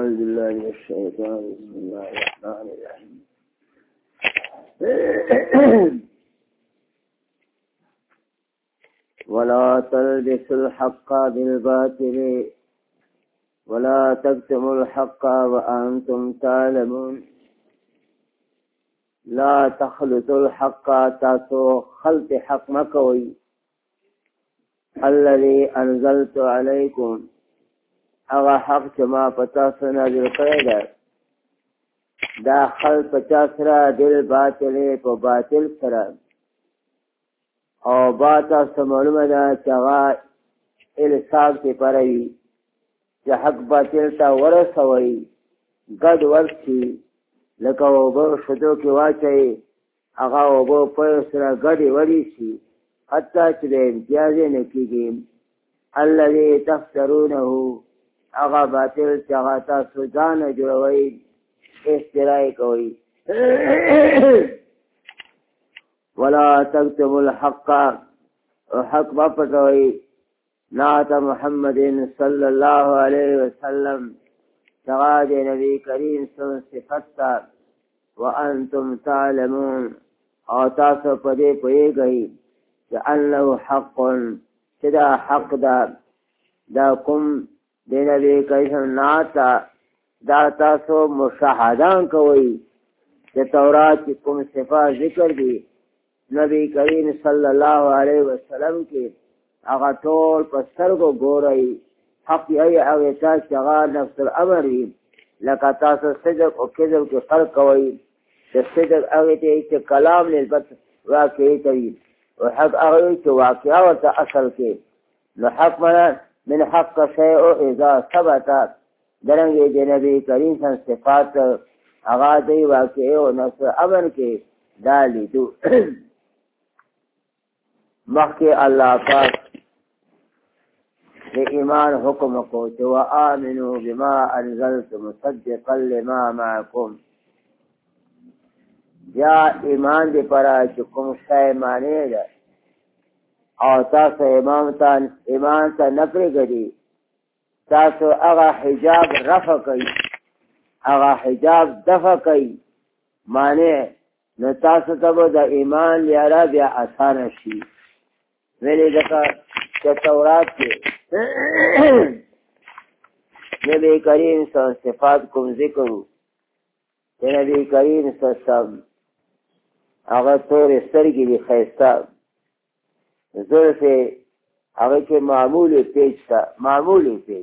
أعوذ بالله من الشيطان بسم الله الرحمن الرحيم ولا تلبسوا الحق بالباطل ولا تكتموا الحق وأنتم تعلمون لا تخلطوا الحق تاسو خلط حق مكوي الذي أنزلت عليكم اغا حق چما پتاسو نازل قیده دا خلط پچاس را دل باطل پا باطل سرا او باتا سمعلوم دا چغا الساق تی پروی چه حق باطل تا ورسوی گد ورسی لکه اوبو شدو کی واچای اغا اوبو پیسرا گد وریسی حتی چه دا امتیازی نکیگیم الذي تفترونه اغا باطل چغا تاسو ځان جوړوي افتراء کوي ولا تكتموا الحق حق بپټوي نعت محمد صلی الله علیه وسلم چغا د نبی کریم صلی الله علیه وسلم وانتم تعلمون او تاسو په دې پوهیږئ چې انه حق چې دا حق دا کوم د نبی کریم ناتا دا تاسو مشاهدان کوي چې تورات کوم صفات ذکر دي نبی کریم صلی الله علیه وسلم کې هغه ټول په سترګو ګورئ حق یې هغه چې هغه نفس الامر وي لکه تاسو صدق او کذب کې فرق کوئ چې صدق هغه چې کلام نسبت واقعي کوي او حق هغه چې واقعا ورته اصل کې نو حق من حق شیء اذا ثبت درنګ د نبی کریم صفات هغه دی واقعي او نفس امر کې دالي دو مخکې الله پاک د ایمان حکم کو چې وآمنوا بما انزلت مصدقا لما معكم یا ایمان دې پرا چې کوم شی معنی ده او تاسو ایمان ته نفرې کړي تاسو هغه حجاب رفع کوي هغه حجاب دفع کوي معنی نو تاسو ته به د ایمان لیاره بیا اسانه شي ویلې دکه چې تورات کې نبی کریم صفات کوم ذکرو چې نبی کریم هغه تورې سترګې دي ښایسته زلفې هغه کې معمولی پیج تا معمولی پیج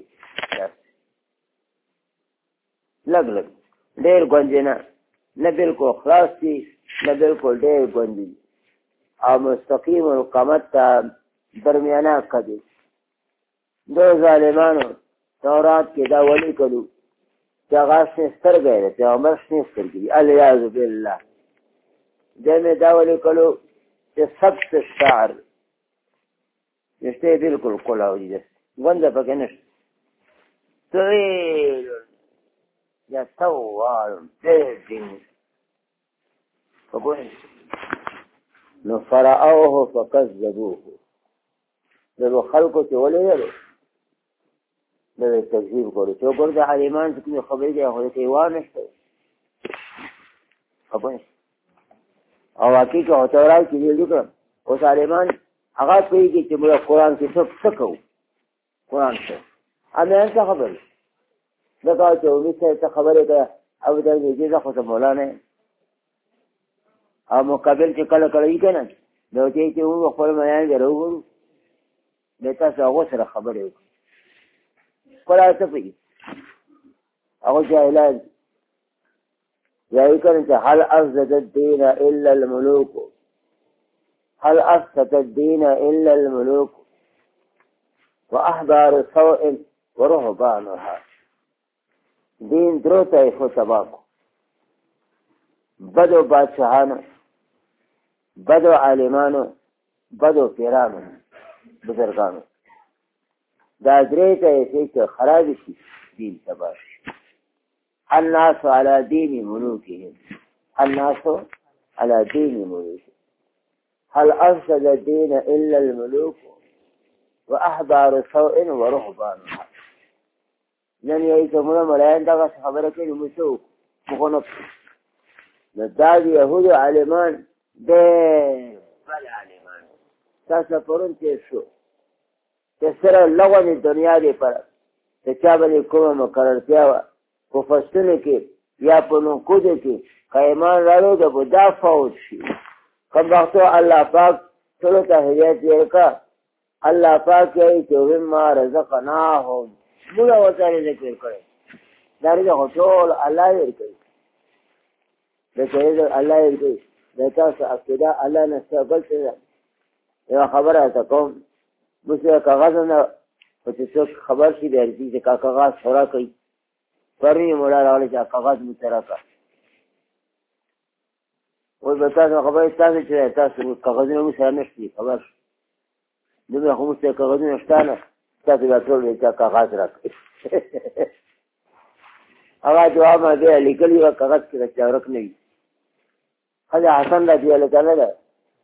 لگ ډېر ګونجې نه بلکل خلاص دي نه بلکل ډېر ګونجې او مستقیم القامت ته درمیانه قدې دو ظالمانو تورات کې دا ولي کړو چې هغه شنې سترګې ده پیغمبر شنې سترګې دي الیاذ بالله دې مې دا ولي کړو چې سبس الشعر نشته بالکل کولاوي ده غونډه پکې نشته طويل يتوال بيدين فقول نو فرأوه فكذبوه دغه خلکو چې ولې د تکذیب کړو چې ګور د عالمان څخه خبرې دی هغه کې وانه خبره او حقیقت او تورات کې ویل دي او عالمان هغه پیږي چې موږ قرآن کې څه کوو قرآن څه انا څه خبره دا چې ولې څه خبره ده او دا دې ځکه خو مولانا او مقابل چې کله یې کنه نو چې موږ خپل بیان درو دته څنګه سره خبره وکړه قرآن څه پیږي هغه جاهلان یای کړي چې هل افسد الدين الا الملوك هل افسد الدين الا الملوك واحبار سوء ورهبانها دین درو طایفو تباکو بدو بادشاہانو بدو عالمانو بدو پیرانو بزرگانو دا درې طایفې چې خراب شي دین تباه شي الناس على دين ملوكهم الناس على دين ملوكهم هل أفسد الدين إلا الملوك وأحبار سوء ورهبانها نن یې کومه ملایان دغه خبره کوي نو څه وکړو نو دا د یهودو عالمان ډېر بل عالمان تاسو پرون تېر شو چې سره لغوه د دنیا دپاره چې چا باندې کومه مقررتیا وه په فصلونو کې یا په نقودو کې که ایمان راړو د به دا فوت شي کم وختو الله پاک ټولو ته هدایت یې وکړه الله پاک یې چې ومما رزقناهم موږ ورته رزق ورکړی دا رزق خو ټول الله یې ورکوي د چې رزق الله یې ورکوي د تاسو عقیده الله نه څه بل څه ده یوه خبره ته کوم موږ کاغذ نه خو چې څوک خبر شي د ارزي چې کاغذ خورا کوي پرون یې مولا راغلی چې کاغذ مو ته راکړه اوس به تاسو خبرې تاسو چې تاسو کاغذونه مو سره نشته خبر شو دومره خو موږ سره کاغذونه شته نه تاسو بیا ټول چا کاغذ راکړئ هغه دعا ما بیا لیکلي وه کاغذ کې د چا ورک نه وي ښځه حسن رضی الله تعالی ده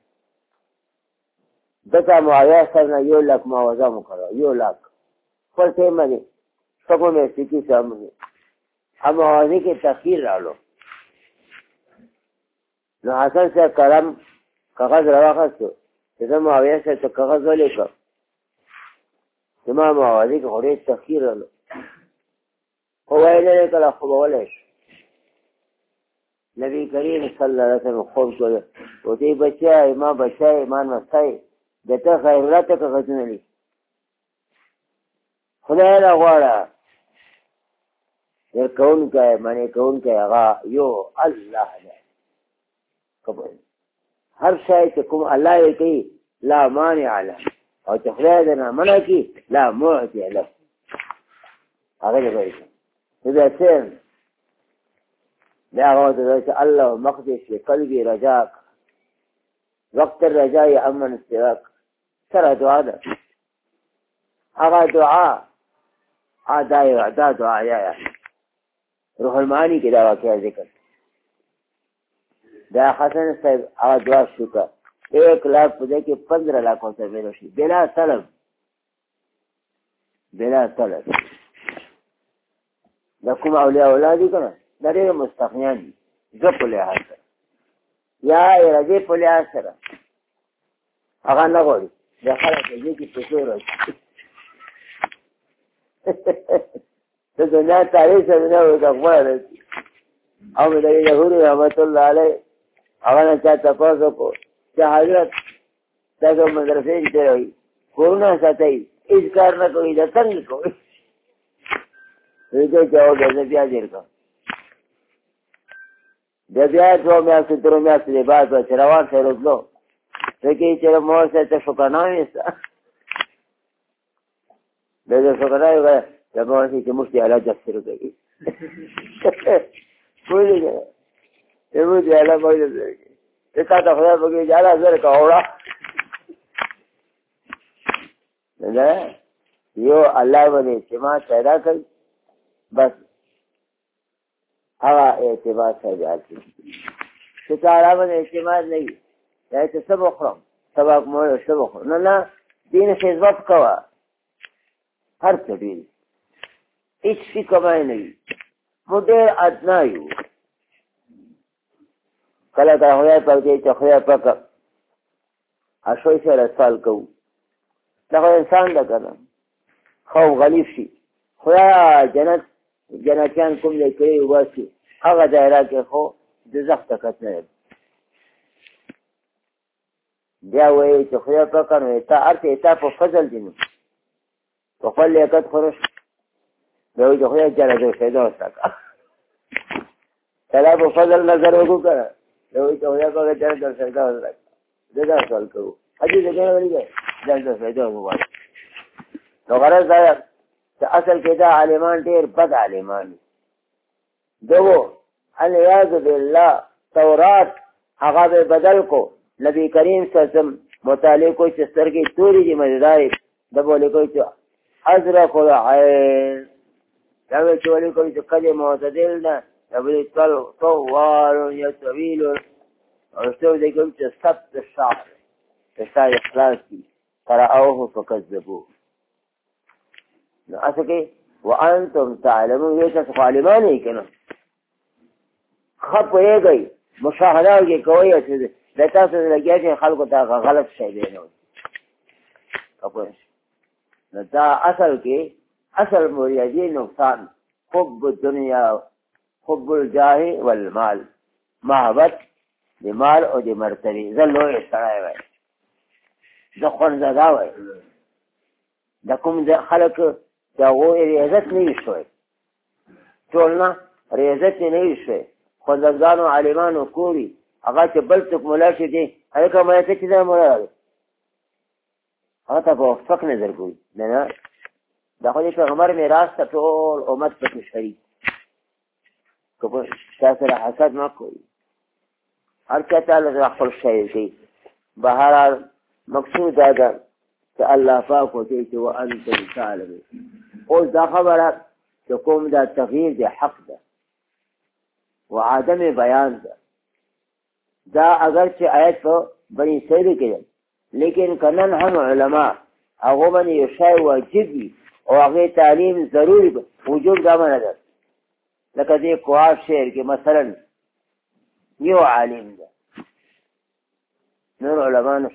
دته معاویه سره نه 1 لاک معاوضه مو کړه 1 لاک خپل ټایم باندې شپږو میاشتې کې سره معاوضې کې تاخیر راغلو نو حسن صاحب قلم کاغذ راواخیستو چې زه معاویه صاحب ته کاغذ ولیکم زما معاوضې کې خو ډېر تاخیر راغلو خو ویلی دی کله خو به ولی شو نبی کریم صلی الله علیه وسلم خوب کړی ورته بچی ما بچی ما نستی د ته خیرته کاغذونه لیک خدای له غواړه ورکوونکی منې کوونکی هغه یو الله دی هر شی چې کوم الله یې کوي لا مانع له او چې خدای دې نه منع کړي لا معطي له هغه دی کوي إذا سير لا غوث الله مقدس في قلبي رجاك وقت الرجاء أمن استواك ترى دعاء هذا دعاء هذا دعاء يا روح المعاني كده واقعا ذكر دا حسن صاحب هذا دعاء شكر 1 लाख पुजे के 15 लाख होते मेरे बिना तलब دا کوم اولیاء اولادی کنه دا ډېر مستغنیان دي زه په لحاظ سره یا ارادې په لحاظ سره هغه نه غواړي د خلک دې کې پیسې راشي د دنیا تاریخ سره نه وګورئ او د یهود رحمت الله علیه هغه نه چا تاسو کو چې حضرت دغه مدرسې کې دی کورونه ساتي هیڅ کار نه کوي دا څنګه کوي دې جواب دې بیا درکا د بیا څو میاشتې تر میاشتې بعد چې روان شې ورځلو چې چې مور سره ته شکرانه وسه دې شکرانه وای د مور سره چې مشتي علاج شروع کړي ولې دې مو دې علاج وایي ته تا خدای په کې جاله زر کا اورا نه یو الله باندې چې ما پیدا کړ بس هغه اعتبار سره چې تعالی باندې اعتماد نه وي دا چې سبق خورم سبق مو سبق نه دین خدمت کوا هر څه دی هیڅ شي کومای نه وي مو ډېر ادنا یو کله دا خدای په دې چې خدای پاک اشوي سره سوال کوو دا انسان دا کنه خو غلیف شي خدای جنتیان کوم ځای کوي واسي هغه دایره کې خو د زخت تکت نه بیا وایي چې خدای پاک نو ته په فضل دي نو په خپل لیاقت خورش دا وایي چې خدای جل دې پیدا وساکا کله په فضل نظر وکړه دا وایي چې خدای پاک جل دې پیدا وساکا دا سوال کوو حدیث کې راغلی دی جل دې پیدا وغواړي نو غرض دا چې اصل کې دا عالمان ډېر بد عالمان دو الیاذ بالله تورات هغه به بدل کو نبی کریم صلی الله علیه وسلم مطالعه کوئی چې سترګې تورې دي مزداري د بولې کوئی چې ازرق العين دا به چولې کوئی چې کله معتدل نه دا به طوال یا طويل او څه دې کوي چې سبت الشعر استای اخلاص کی فرعوه فكذبوه نو اسه کې وانتم تعلمون یہ تاسو عالمان یې کنه خپ پوهیږئ مشاهده کې کوي چې د تاسو لګیا چې خلکو ته غلط شی دی نو نو دا اصل کې اصل موریدی نقصان حب الدنیا حب الجاه والمال محبت د مال او د مرتبه زه لوی سړی وای زه خونزده وای د کوم خلک چې هغوی ریاضت نه وي شوی ټول نه ریاضت نه وي شوی خونزدګانو عالمانو کوري هغه چې بل څوک ملا شي دی هلکه ملا ته چې دا ملا دی هغه ته په فق نظر کوي نه نه د خدای پیغمبر میراث ته ټول امت پکې شریک که په چا سره حسد مه کوئ هر چا ته الله خپل شی کوي بهرحال مقصود دا ده چې الله پاک وایي چې وانتم تعلمون اوس دا خبره چې کوم دا تغییر دی حق ده وعدم بیان ده دا اگر چې آیت په بني اسرائیل کې ده لیکن کنن هم علما هغه باندې یو شی واجب وي او هغه تعلیم ضروري وجوب دا نه ده لکه دې کوه شعر کې مثلا یو عالم ده نور علما نه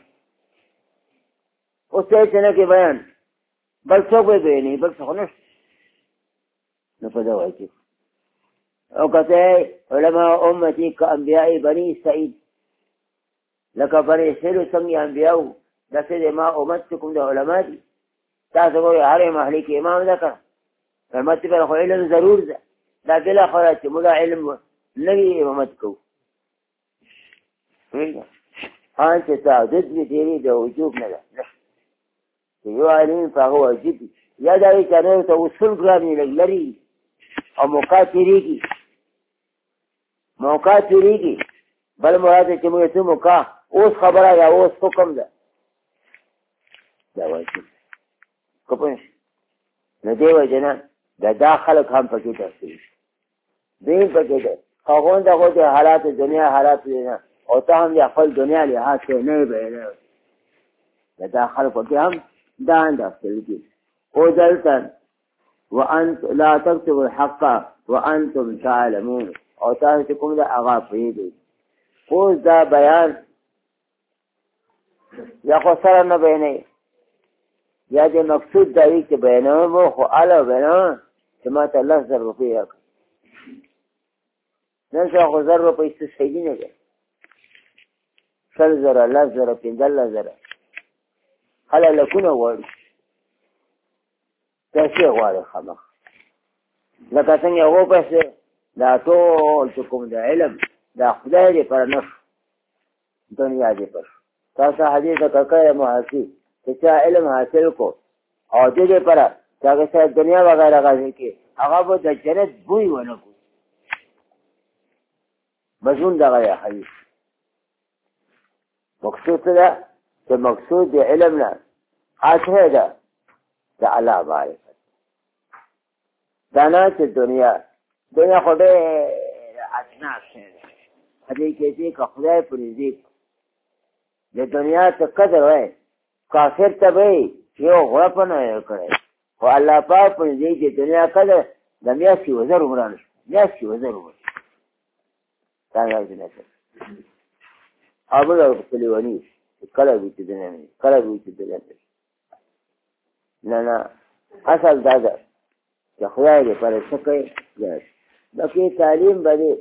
اوس ته څنګه کې بیان بل څوک به بیانې بل څوک نه نو په دا وایي او کته علماء امتی کا انبیاء بنی اسرائیل لکه بنی اسرائیل څنګه انبیاء دسه ما امت کوم د علماء دي تاسو وایي هر محلي کې امام ده که امت پر خو علم ضرور ده دا بلا خبره چې موږ علم نوی امت کو ان چې تعدد دې دی د وجوب نه ده یو عالم فهو واجب یا دا یې کنه ته اصول ګرامي لري او موقع تیریږي بل مراد چې موږ ته موقع اوس خبره یا اوس حکم ده دا واجب کوپنش نه دی وجنه دا خلک هم پکې تاسو دې پکې ده هغه دغه حالات دنیا حالات نه او ته هم خپل دنیا له حاصل نه به دا خلک پکې هم دا اندازې او دلته وانت لا تكتبوا الحق وانتم تعلمون او تاسو کوم دا هغه پیږي اوس دا بیان یا خو سره نه بیانې یا دې مقصود دا وي چې بیانوم خو اله بیان چې ما ته الله زر روپیه نن څو خو زر روپیه څه شي نه ده شل زره لس زره پنځه زره خلا لکونه غواړي پیسې غواړي خامخ لکه څنګه هغو پیسې دا ټول چې کوم د علم دا خدای دې پر نف دنیا دې پر تاسو حدیث کړه محاسب چې چا علم حاصل کو او دې پر هغه سره دنیا وغیرہ غږی کې هغه به د جنت بوی ونه کو مزون دغه حدیث مقصود ده چې مقصود د علم نه اته ده د الله معرفت دا نه چې دنیا خو ډېر اجناس دې کې چې خدای پرې د دنیا ته قدر وای کافر ته به یو غړپ نه کړي او الله پاک پرې دې دنیا قدر د میاشتې وزر عمران میاشتې وزر عمر دا نه ابل کلیوانی کله وی چې دنه کله وی چې دنه نه اصل دا ده چې خدای دې پر څه کوي دا کې تعلیم باندې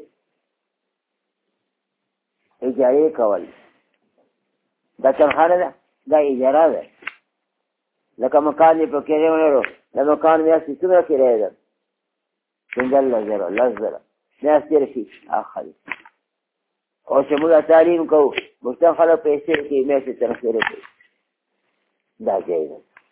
اجازه کول دا څنګه ده دا اجازه ده لکه مکان په کې ورو دا مکان بیا څنګه کې راځي څنګه لزر بیا سترشي اخر او چې موږ تعلیم کوو مستقله پیسې کې مې څه ترخیره کوي دا جایز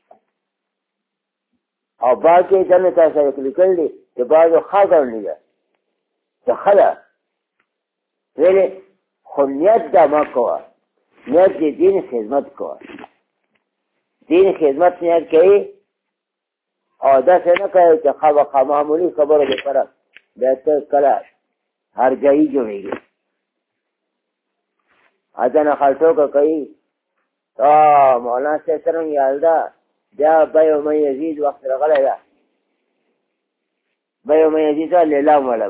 او باقي څنګه تاسو لیکل دي چې باید خاطر نه ده چې خلا ویلې خو نیت دا ما کوه نیت دې دین خدمت کوه دین خدمت نیت کوي او دا څنګه کوي چې خوا معمولی خبره ده پر بیا ته کله هر ځای جوړیږي اذن خالصو کا کوي مولانا سے څنګه یالدا بیا به مې یزید وخت راغلی دا بیا یزید لیلام والا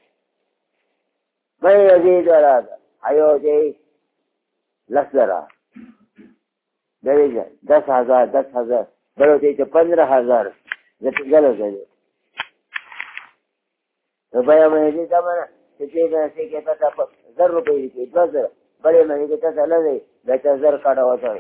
بیا یزید والا ایو دی 10,000 دریجه 10,000 بلو دی 15,000 زتگلو زدی تو بیا یزید مانا چې دا څه کې تاسو 1000 روپۍ کې 2000 بلې مې کې تاسو لږه د 1000 کاټه وته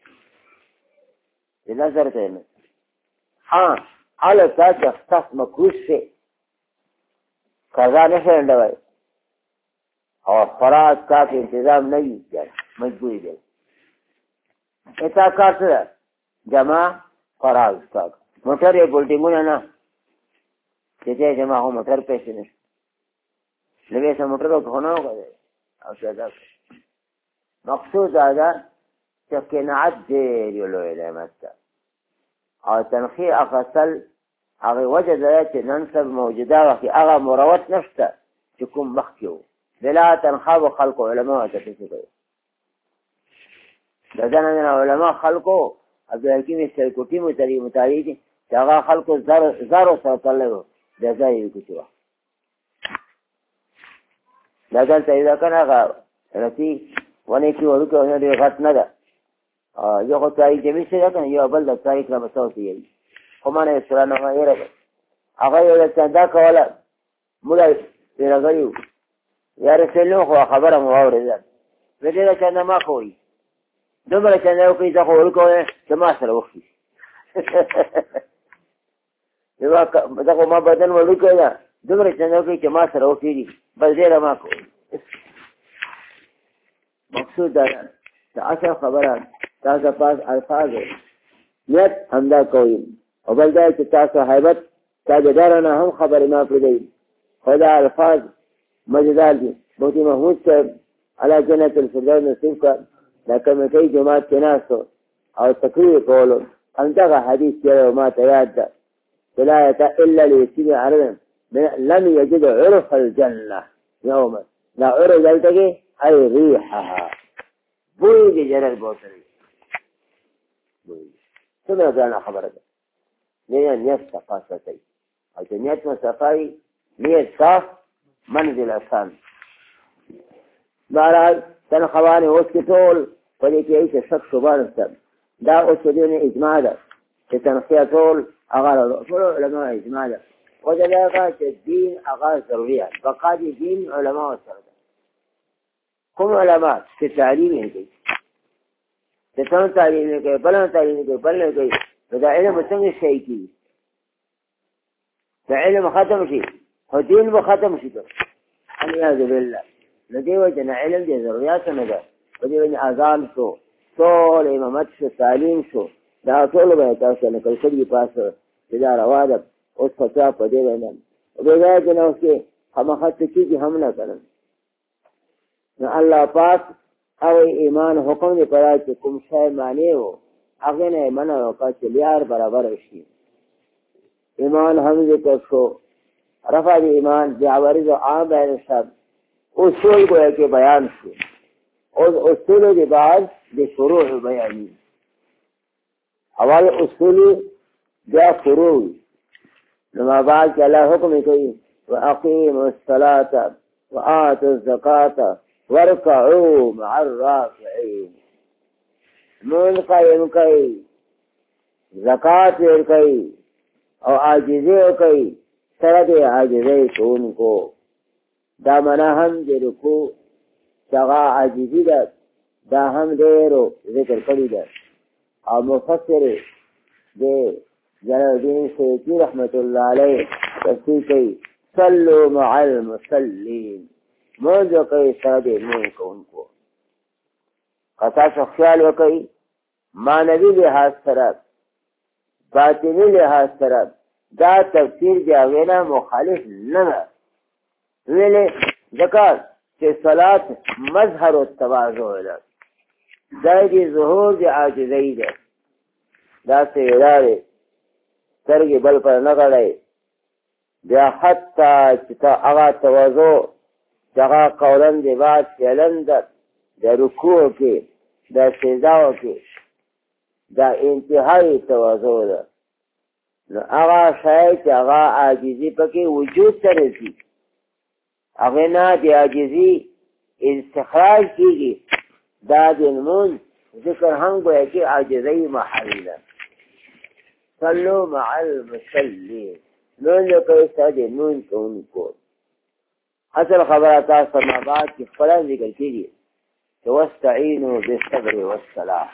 د نظر ته نه ها حالا تاسو تاسو مکروه شي قضا نه شندوي او خوراک کا انتظام نه وي مجبوری دی اتا کار جمع خوراک کا موټر یې بولټینګونه نه چې جمع هو موټر پیسې نه لوي سم موټر کو نه کوي او څه مقصود دا چې قناعت دې یو لوی نعمت ده او تنخیه اصل هغه وجه ده چې ننسب موجوده وخت هغه مروت نشته چې کوم مخکیو بلا تنخواه خلق علماء ته څه کوي دا ځنه علماء خلقو عبدالحکیم سرکوټی متعلی چې هغه خلقو زر سره تللو د ځای کوچو دا ځل دا کنه هغه رسی ونه کې ورکو نه دی غټ نه ده یو خو ځای جمعي څه کنه یو بل د ځای کړه مساو دی خو مانه سره نه یې هغه یو څنګه کوله مولا پیراغیو یا رسولو خو خبره مو اورېده ویل چې نه ما کوي دومره چې نه کوي ځکه ورکو چې ما سره وخی دغه ما بدن ورکو دا دومره چې نه کوي چې ما سره وخی بس دې ما کوي مقصود دا چې اصل خبره تاسو پاس الفاظ نیت همدا کوي او بل دا چې تاسو هیبت تاجدارانه هم خبر ما پرې خدا الفاظ مجدال دي موتی محمود صاحب علی جنت الفردوس نصیب کا دا کمیټې جماعت کې ناستو او تقریر کولو همدغه حدیث یې ما ته یاد ده لا الا ليسير عرضا لم يجد عرف الجنه يوما لا عرف دلته اي ريحها بوی دې جرل بوتل څنګه ځان خبره ده نه نیت صفاستي او چې نیت صفائی نیت صاف منزل آسان بہرحال تنخوانی اوس کې ټول په دې کې هیڅ شک شبهه نشته دا اوس د دې اجماع ده چې تنخیه ټول هغه ټول علما اجماع ده خو دا هغه چې دین هغه ضروري ده بقا دي دین علما سره ده کوم علما چې تعلیم یې کوي چې څنګه تعلیم یې کوي بل تعلیم یې کوي بل کوي دا علم څنګه شي کی دا علم ختم شي هو دین به ختم شي الیاذ بالله لدی وجه علم دې ضرورت نه ده په دې وجه اذان شو ټول امامت شو تعلیم شو دا ټول به تاسو نه کړی پاسه دا روا ده اوس څه په دې باندې وګورئ چې نو کې همخت کیږي هم نه کړل نو الله پاک او ایمان حکم دې پرای چې کوم شی معنی وو هغه نه منو کا چې لیار برابر شي ایمان هم دې کو رفع ایمان جاورز و عام ارشاد اصول کو ہے کہ بیان شو اور اصول کے بعد یہ فروع بیانی ہمارے اصول یا فروع لما بعد کہ اللہ حکم کوئی وَأَقِيمُوا الصَّلَاةَ وَآتُوا الزَّكَاةَ وَارْكَعُوا مَعَ الرَّاكِعِينَ من قائم کئی زکات ور کئی اور عاجزی کئی سرد عاجزی کون کو دا منا هم د رکوع څنګه عاجزی ده دا هم ډیرو ذکر کړی ده او مفسر د جلال الدین سیوطی رحمت الله علیه تفسیر کوي صلوا مع المصلين موږ کوي سره د موږ کوونکو کتا خیال وکړي مانوي لحاظ سره باطنی لحاظ سره دا تفسیر دی هغه مخالف نه ده ویلې ذکر چې صلات مظهر التواضع ده دا دې ظهور د عاجزۍ ده دا څه لري سترګې بل پر نه غړی بیا حتی چې تا هغه تواضع چې هغه قولاً د بعد فعلاً ده د رکوع کې د سجداو کې دا انتهایی تواضع ده نو هغه شای چې هغه عاجزي پکې وجود ته رسي هغه نه د عاجزي استخراج کیږي دا د لمونځ ذکر هم گویا کہ عاجزی محل ده صلو مع المصلین لون کوي ساده نون کوونکو اصل خبره تاسو ما بعد کې خپل ذکر کیږي چې واستعینوا بالصبر والصلاة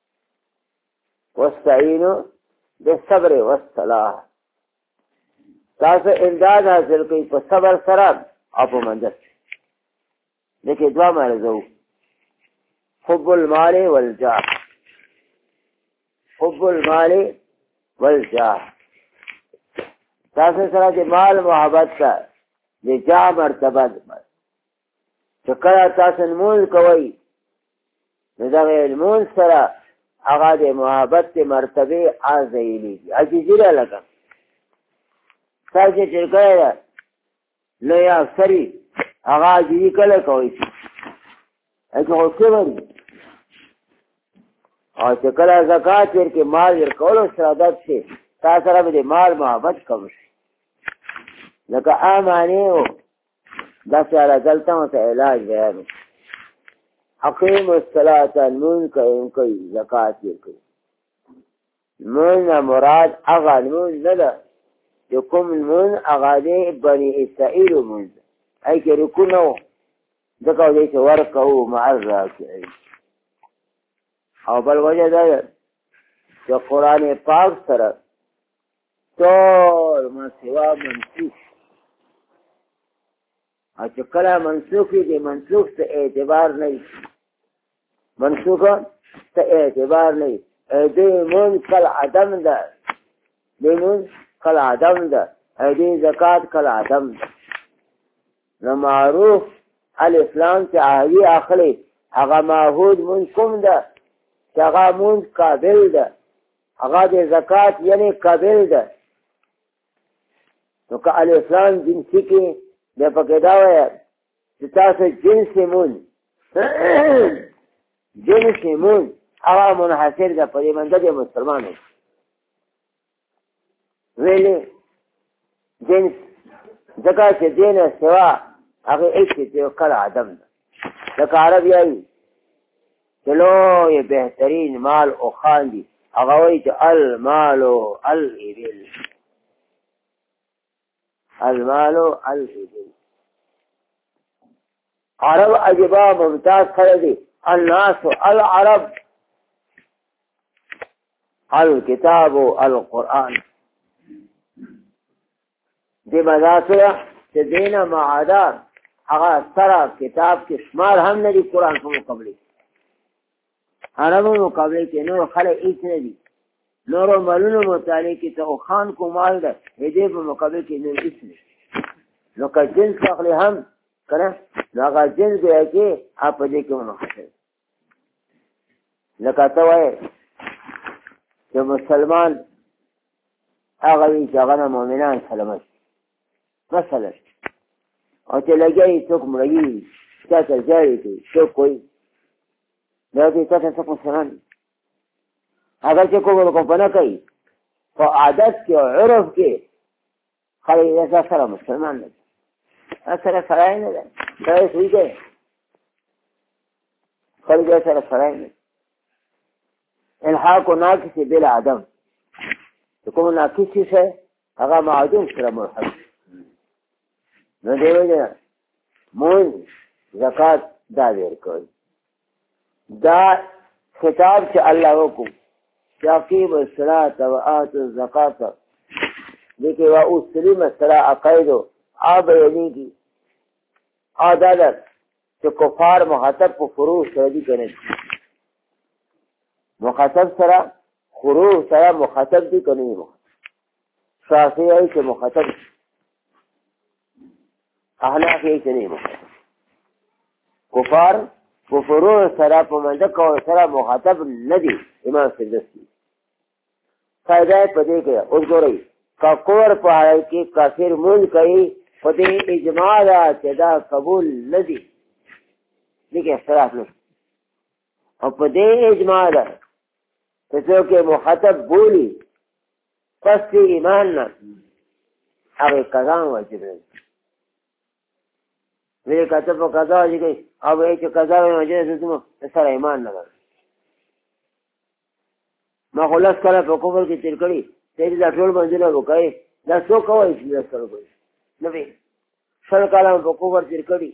واستعینوا بالصبر والصلاة تاسو امداد حاصل کوي په صبر سره او په منځ دغه دوا مرزو حب المال والجاه حب المال والجاه تاسو سره د مال محبت کا د جاه مرتبه چې کله تاسو نمول کوي نو دا علمون سره هغه د محبت مرتبه ازایلی عجیزی را لگا تاسو چې کوي نو یا اکثری هغه عجیزی کله کوي اګه اوسه او چې کله زکات ورکې مال ورکولو سره عادت شي تا سره به مال محبت کوي لکه امانه دا سره غلطه ته علاج بیان اقیم الصلاة نون کوي زکات ورکوي نون مراد هغه نون نه ده چې کوم نون هغه د بني اسرائیل مون ای کې رکونو دغه دې چې ورکو مع الراکعين او بل وجه دا چې قرآن پاک سره ټول ما سوا منسوخ او چې کله منسوخ دي منسوخ څه اعتبار نه منسوخ څه اعتبار نه دې مون کل عدم ده دې مون کل عدم ده دې زکات کل عدم ده نو معروف الاسلام چې عالی اخلي هغه معهود مون کوم ده چې هغه مون قابل ده هغه د زکات یعنی قابل ده نو که الاسلام جنسی کې د پکې دا وایي چې تاسو جنس مون جنس مون هغه منحصر ده په دې منځ کې مسلمانانو ویلې جنس زکات چې دینه سوا هغه ایک چې کله عدم ده لکه عرب یایي چلو یہ بہترین مال او خان دی هغه وایي چې المال الابل المال الابل عرب عجبا ممتاز کړی دی الناس العرب الكتاب القرآن دی مذاکره چې دینه معادات هغه سره کتاب کې شمار هم نه دی قرآن په مقابله عربو مقابله کې نور خلک هیڅ نه دي نور مالونو مطالعه کې ته خان کو مال ده دې په مقابله کې نور هیڅ نه نو که جنس اخلي هم کنه نو هغه جنس دی چې اپ دې کې منحصر لکه ته وایې چې مسلمان هغه وي چې هغه مؤمنان سلامت مثلا او چې لګي څوک مړی څه ځای کې څوک کوي دا دې تاسو څه مسلمان هغه چې کوم په نه کوي په عادت کې او عرف کې خلک یې سره مسلمان نه سره سره نه ده دا څه دی خلک یې سره سره نه الحاق ناقص بلا عدم کوم ناقص شي هغه معدوم سره مرحب نو دی وجه مون زکات دا ورکوي دا خطاب چې الله وکړو چې اقیموا الصلاة وآتوا الزکاة لیکن و اسلم الصلاة عقیدو آب یعنی کی عادت چې کفار مخاطب په فروع سره دي کنه مخاطب سره فروع سره مخاطب دي کنه شافعی چې مخاطب احناف یې نه مخاطب کفار په فروع سره په منځ کې سره مخاطب نه دي امام سدسی فائدہ په دې کې اوس ګورئ کا کور په حال کې کافر مول کوي په دې اجماع دا چې دا قبول نه دي لیکن اختلاف نه او په دې اجماع دا چې څوک مخاطب بولی پس دی ایمان نا اگه قضا واجب دی ویلی کتا پا قضا واجب دی او ایچو قضا واجب دی تمو سر ایمان نگر ما خلاص کلا پا کفر کی تیر کری تیری دا ټول منزله وکای دا څو کوي چې دا سره کوي نبی شل کاله په کفر تیر کړي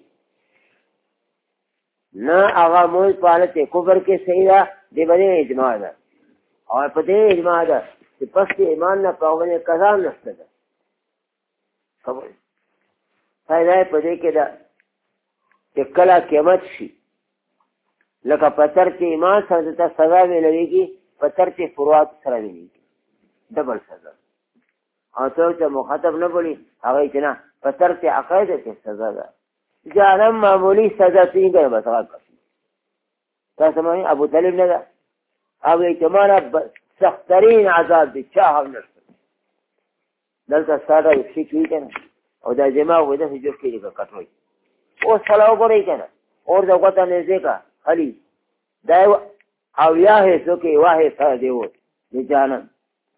نه هغه موږ په حالت کفر کې صحیح ده دی باندې اجماع ده او په دې اجماع ده چې پس ایمان نه پاونه قضا نشته ده خبر فائدہ په دې کې ده چې کله قیامت شي لکه پتر چې ایمان سره ته سزا ویلېږي پتر چې فروات سره ویلېږي ډبل سزا او څوک چې مخاطب نه بولی هغه چې نه پتر چې عقاید کې سزا ده جانم معمولی سزا څنګه به سزا کوي تاسو مې ابو طالب نه ده او اعتماد سخترین عذاب دي چا هم نشته دلته ساده شي کېږي او دا دماغ وې د جوړ کېږي کټوي او سلام غوړي کنه اور دا وته نه ځکه علي دا او یا هیڅ کې واه سره دی و دي جانم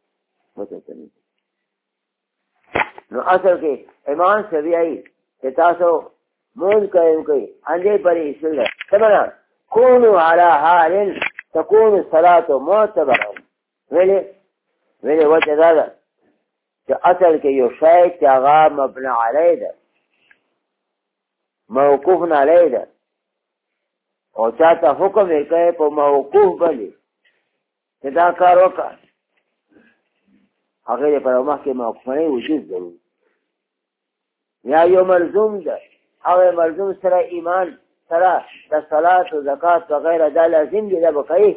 نو اصل کې ایمان سویائی چې تاسو مونږ کوي انځي پرې شل تمنا كونوا على حال تكون الصلاة معتبرا ویلې وجه دا ده چې اصل کې یو شی چې هغه مبني علی ده موقوف علی ده او چاته حکم یې کوي په موقوف باندې چې دا کار وکړه هغه پر مخکې موقوفه وجود ضروري یا یو ملزوم ده هغه ملزوم سره ایمان سره د صلات او زکات وغیره دا لازم دي دا به کوي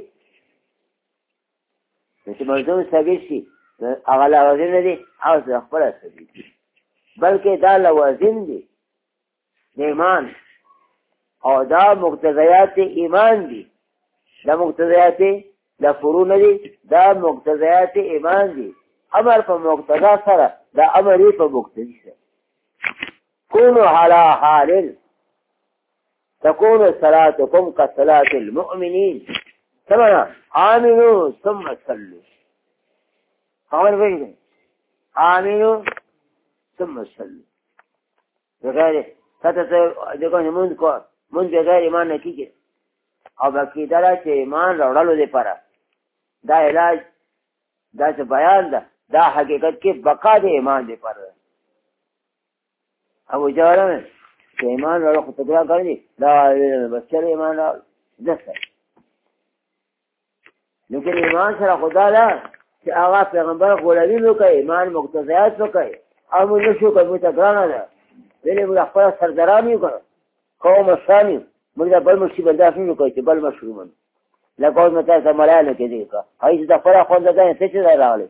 چې ملزوم ثابت شي هغه لوازم نه دي او خپله ثابت دي بلکې دا لوازم دي د ایمان او دا مقتضیات ایمان دي دا مقتضیات دا فروع نه دي دا مقتضیات ایمان دي امر په مقتضا سره دا امر یې په مقتضی سره كونوا على حال تكون صلاتكم كصلاة المؤمنين سمعنا آمنوا ثم صلوا خبر بيجي آمنوا ثم صلوا بغیر فتح دیکھو منذ بغیر ایمان نه کیږي او باقی دا چې ایمان راوړلو لپاره دا علاج دا چې بیان ده دا حقیقت کې بقا د ایمان لپاره ابو جوهر چې ایمان راوړل خو تکرار کړی دا بچره ایمان راوړل دسته لیکن ایمان سره خدا ده چې هغه پیغمبر غولوي نو کوي ایمان مقتضیات وکړي او موږ نشو کوو تکرار نه ویلې موږ خپل سرداران یو کړو قوم ثاني موږ د بل مصیبت داسې نه کوي چې بل مشرومن لکه اوس مته سملانه کې دي کا هغه د خپل خوند ده څه څه راغلي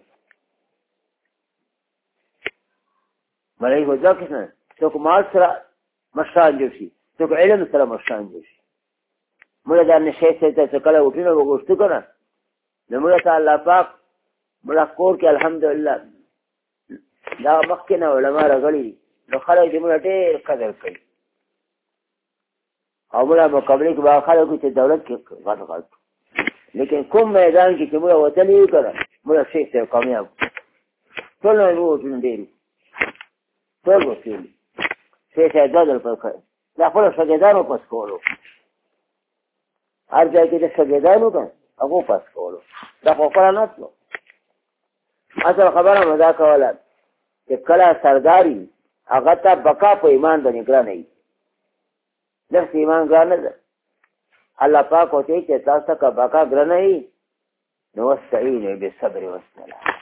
ملای هو ځکه څه څوک مال سره مشان جوړ شي څوک علم سره مشان جوړ شي موږ دا نشي څه کله وټینو وګورځو کنه نو موږ ته الله پاک موږ کور کې الحمدلله دا مخکنه علما راغلي نو خلک دې موږ ډېر قدر کوي او موږ مقابله کې به خلکو چې دولت کې غټ لیکن کوم میدان کې چې موږ وتلی کړه موږ شي څه کامیاب ټول نه وو ډېر ټول وکیل څه دادل پکې دا خپل شګیدانو پس کولو هر ځای کې د شګیدانو ته هغه پس کولو دا خو پر نه تلو اصل خبره مزه کوله چې کله سرداری هغه ته بقا په ایمان باندې ګران نه لږ ایمان ګران نه ده الله پاک وته چې تاسو کا بقا ګران نه نو واستعینوا بالصبر والصلاه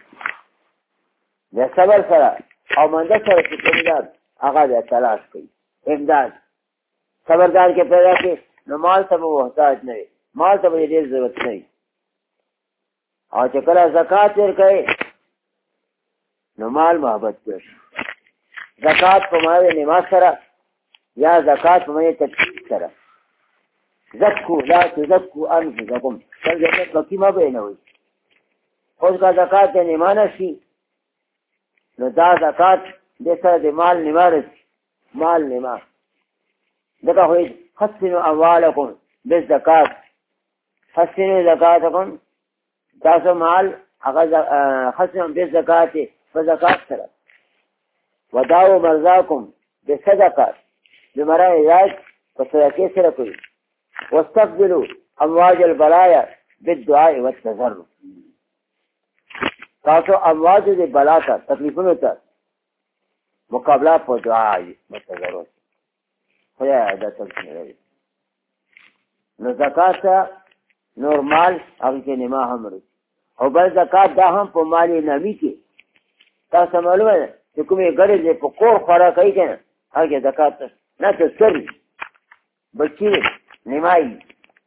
د صبر سره او منده سره چې کومدار هغه د تلاش کوي امداد صبردار کې پیدا کې نو مال ته محتاج نه مال ته ډېر ضرورت نه او چې کله زکات ورکړي نو مال محبت کوي زکات په معنی نماز سره یا زکات په معنی تکلیف سره زکو لا تزکو انفسکم څنګه چې پکې ما به نه وي اوس کا زکات نه معنی شي نو دا زکات د سره د مال نیمارس مال نیما دغه هوی حسنوا اموالکم بالزکات حسنوا زکاتکم تاسو مال هغه خصم بزکات په زکات سره وداو مرزاکم بصدقه بمرا علاج په صدقې سره کوي واستقبلوا امواج البلايا بالدعاء والتضرع تاسو امواج د بلا ته تکلیفونو ته مقابله په دعا او تضرع خدای دا څنګه نو زکات نور مال هغه کې نیمه هم لري او بل زکات دا هم په مالی نامی کې تاسو معلومه ده چې کومې ګړې په کور خورا کوي کنه هغه زکات نه تسری بچی نیمای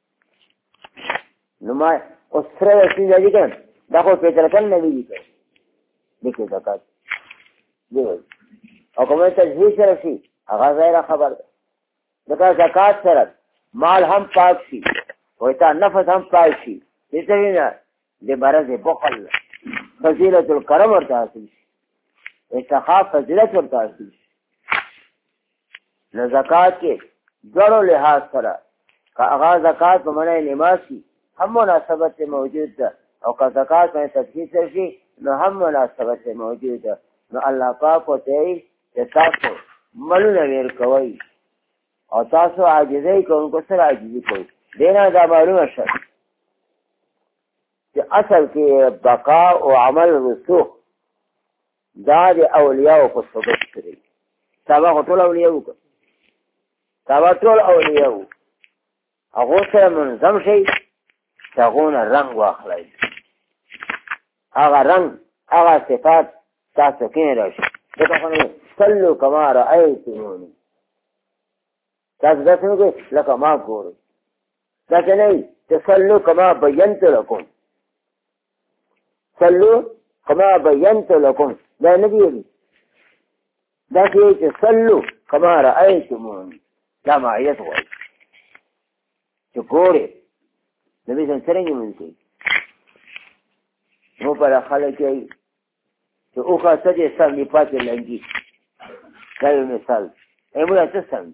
نمای او سره چې دی کنه دا خو په ترکل نه دی کوي دغه زکات دی او کومه تجهیز سره شي هغه غیر خبر ده دغه زکات سره مال هم پاک شي او تا نفس هم پاک شي دې نه د مرض بخل فضیلت الکرم ورته حاصل شي اتخاف فضیلت ورته حاصل شي نو زکات کې ډېرو لحاظ سره که هغه زکات په معنی نماسي هم مناسبت موجود ده او که زکات په تفصیل شي نو هم مناسبت موجود ده نو الله پاک وته چې تاسو ملونه ور کوي او تاسو عاجزۍ کوونکو سره عاجزي کوئ دینا دا معلومه شد چې اصل کې بقا او عمل رسوخ دا د اولیاء په صفت کړی تابع ټول اولیاء وکړه تابع ټول اولیاء هغه سره منظم شي تاغونه رنگ واخلای هغه رنگ هغه صفات تاسو کې راشي دغه خو صلو کما رأیتمونی تاسو داسې وکړئ لکه ما ګورئ داسې نه تصلو کما بینت لکم صلو کما بینت لکم دا نه دی داسې چې صلو کما رأیتمونی دا معیت وایي چې ګورئ نبی صلی څرنګه مونږ کوي نو پر خلک یې چې اوخه سجې سر دی پاتې لنګي دا یو مثال ایمولا څه سم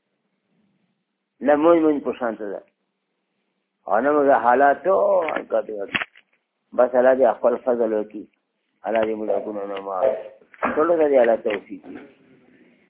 لمون من پشانت ده انا مګه حالاتو کډه بس الله دې خپل فضل وکي الله دې موږ کو نه ما ټول دې الله توفیق